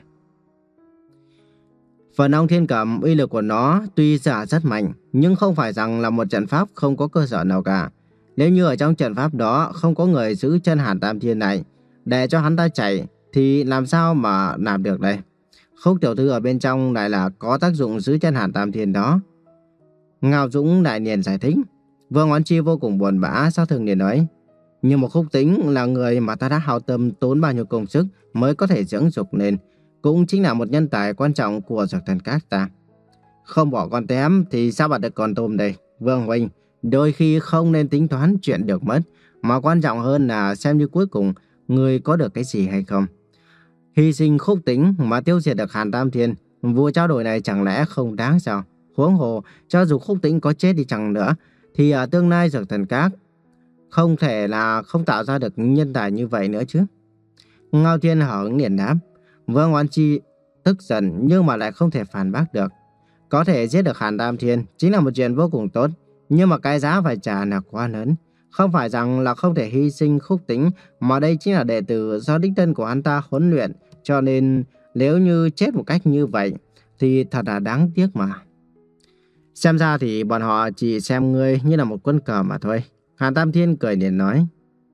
A: Phần Long Thiên Cầm uy lực của nó tuy giả rất mạnh, nhưng không phải rằng là một trận pháp không có cơ sở nào cả. Nếu như ở trong trận pháp đó không có người giữ chân Hàn Tam Thiên này, để cho hắn ta chạy, thì làm sao mà làm được đây? Khúc tiểu thư ở bên trong lại là có tác dụng giữ chân Hàn Tam Thiên đó. Ngao Dũng đại liền giải thích. Vương Hoán Chi vô cùng buồn bã, sao thường liền nói. Nhưng mà Khúc Tĩnh là người mà ta đã hao tâm tốn bao nhiêu công sức mới có thể dưỡng dục nên, cũng chính là một nhân tài quan trọng của Dược Thần Các ta. Không bỏ con tém thì sao bắt được con tôm đây? Vương huynh, Đôi khi không nên tính toán chuyện được mất, mà quan trọng hơn là xem như cuối cùng người có được cái gì hay không. Hy sinh Khúc Tĩnh mà tiêu diệt được Hàn Tam Thiên, vụ trao đổi này chẳng lẽ không đáng sao? Huống hồ, cho dù Khúc Tĩnh có chết đi chăng nữa, thì ở tương lai Dược Thần Các không thể là không tạo ra được nhân tài như vậy nữa chứ. Ngao Thiên hở hứng liền đáp. Vương Hoán Chi tức giận nhưng mà lại không thể phản bác được. Có thể giết được Hàn Tam Thiên chính là một chuyện vô cùng tốt, nhưng mà cái giá phải trả là quá lớn. Không phải rằng là không thể hy sinh Khúc Tĩnh, mà đây chính là đệ tử do đích thân của hắn ta huấn luyện, cho nên nếu như chết một cách như vậy thì thật là đáng tiếc mà. Xem ra thì bọn họ chỉ xem ngươi như là một quân cờ mà thôi. Hàn Tam Thiên cười liền nói.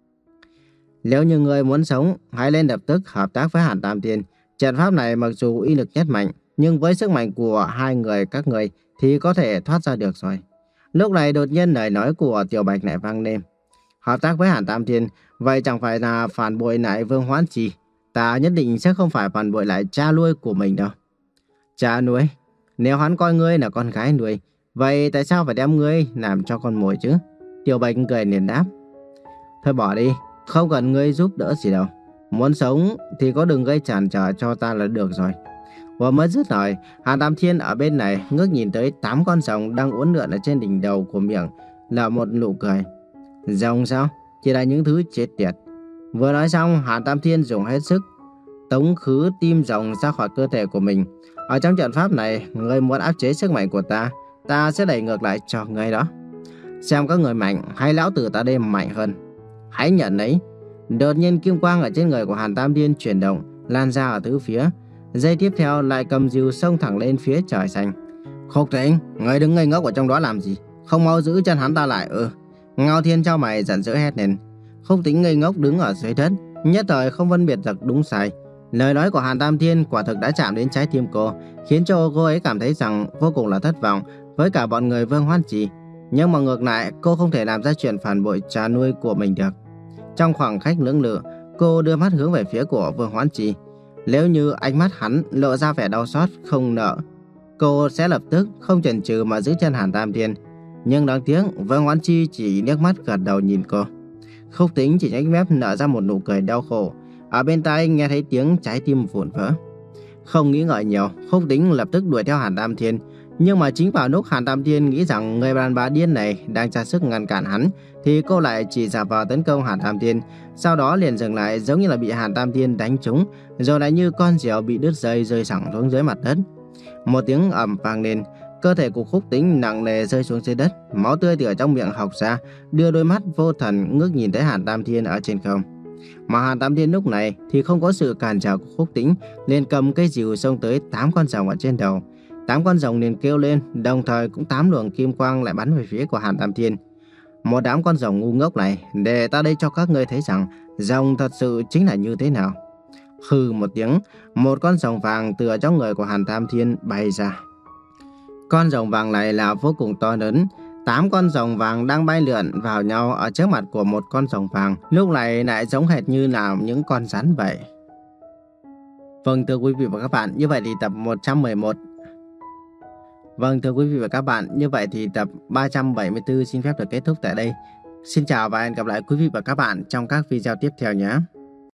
A: Nếu như ngươi muốn sống, hãy lên lập tức hợp tác với Hàn Tam Thiên. Trận pháp này mặc dù uy lực nhất mạnh, nhưng với sức mạnh của hai người các người thì có thể thoát ra được rồi. Lúc này đột nhiên lời nói của Tiểu Bạch lại vang lên. Hợp tác với Hàn Tam Thiên, vậy chẳng phải là phản bội lại Vương Hoán Chi? Ta nhất định sẽ không phải phản bội lại cha nuôi của mình đâu. Cha nuôi? Nếu hắn coi ngươi là con gái nuôi, vậy tại sao phải đem ngươi làm cho con mồi chứ? Tiểu Bạch cười liền đáp. Thôi bỏ đi, không cần ngươi giúp đỡ gì đâu. Muốn sống thì có đừng gây cản trở cho ta là được rồi. Vừa mới dứt lời, Hàn Tam Thiên ở bên này ngước nhìn tới tám con rồng đang uốn lượn ở trên đỉnh đầu của miệng, là một nụ cười. Rồng sao? Chỉ là những thứ chết tiệt. Vừa nói xong, Hàn Tam Thiên dùng hết sức tống khứ tim rồng ra khỏi cơ thể của mình. Ở trong trận pháp này, ngươi muốn áp chế sức mạnh của ta, ta sẽ đẩy ngược lại cho ngươi đó. Xem các người mạnh hay lão tử ta đây mạnh hơn. Hãy nhận lấy. Đột nhiên kim quang ở trên người của Hàn Tam Thiên chuyển động, lan ra ở tứ phía. Giây tiếp theo lại cầm rìu xông thẳng lên phía trời xanh. Khúc Tĩnh, ngươi đứng ngây ngốc ở trong đó làm gì? Không mau giữ chân hắn ta lại. Ừ. Ngao Thiên trao mày giận dữ hét lên. Khúc Tĩnh ngây ngốc đứng ở dưới đất, nhất thời không phân biệt được đúng sai. Lời nói của Hàn Tam Thiên quả thực đã chạm đến trái tim cô, khiến cho cô ấy cảm thấy rằng vô cùng là thất vọng với cả bọn người Vương Hoán Chi. Nhưng mà ngược lại, cô không thể làm ra chuyện phản bội cha nuôi của mình được. Trong khoảng khắc lưỡng lự, cô đưa mắt hướng về phía của Vương Hoán Chi. Nếu như ánh mắt hắn lộ ra vẻ đau xót không nỡ, cô sẽ lập tức không chần chừ mà giữ chân Hàn Tam Thiên. Nhưng đáng tiếc, Vương Hoán Chi chỉ liếc mắt gật đầu nhìn cô. Khúc Tĩnh chỉ nhếch mép nở ra một nụ cười đau khổ. Ở bên tai nghe thấy tiếng trái tim vụn vỡ. Không nghĩ ngợi nhiều, Khúc Tĩnh lập tức đuổi theo Hàn Tam Thiên. Nhưng mà chính vào lúc Hàn Tam Thiên nghĩ rằng người đàn bà điên này đang ra sức ngăn cản hắn, thì cô lại chỉ giả vờ tấn công Hàn Tam Thiên. Sau đó liền dừng lại, giống như là bị Hàn Tam Thiên đánh trúng, rồi lại như con diều bị đứt dây rơi thẳng xuống dưới mặt đất. Một tiếng ầm vang lên, cơ thể của Khúc Tĩnh nặng nề rơi xuống dưới đất, máu tươi từ ở trong miệng hộc ra, đưa đôi mắt vô thần ngước nhìn tới Hàn Tam Thiên ở trên không. Mà Hàn Tam Thiên lúc này thì không có sự cản trở của Khúc Tĩnh, liền cầm cây rìu xông tới tám con rồng ở trên đầu. Tám con rồng liền kêu lên, đồng thời cũng tám luồng kim quang lại bắn về phía của Hàn Tam Thiên. Một đám con rồng ngu ngốc này, để ta đây cho các ngươi thấy rằng rồng thật sự chính là như thế nào. Hừ một tiếng, một con rồng vàng từ ở trong người của Hàn Tam Thiên bay ra. Con rồng vàng này là vô cùng to lớn. Tám con rồng vàng đang bay lượn vào nhau ở trước mặt của một con rồng vàng, lúc này lại giống hệt như là những con rắn vậy. Vâng thưa quý vị và các bạn, như vậy thì tập một trăm mười một. Vâng thưa quý vị và các bạn, như vậy thì tập ba trăm bảy mươi tư xin phép được kết thúc tại đây. Xin chào và hẹn gặp lại quý vị và các bạn trong các video tiếp theo nhé.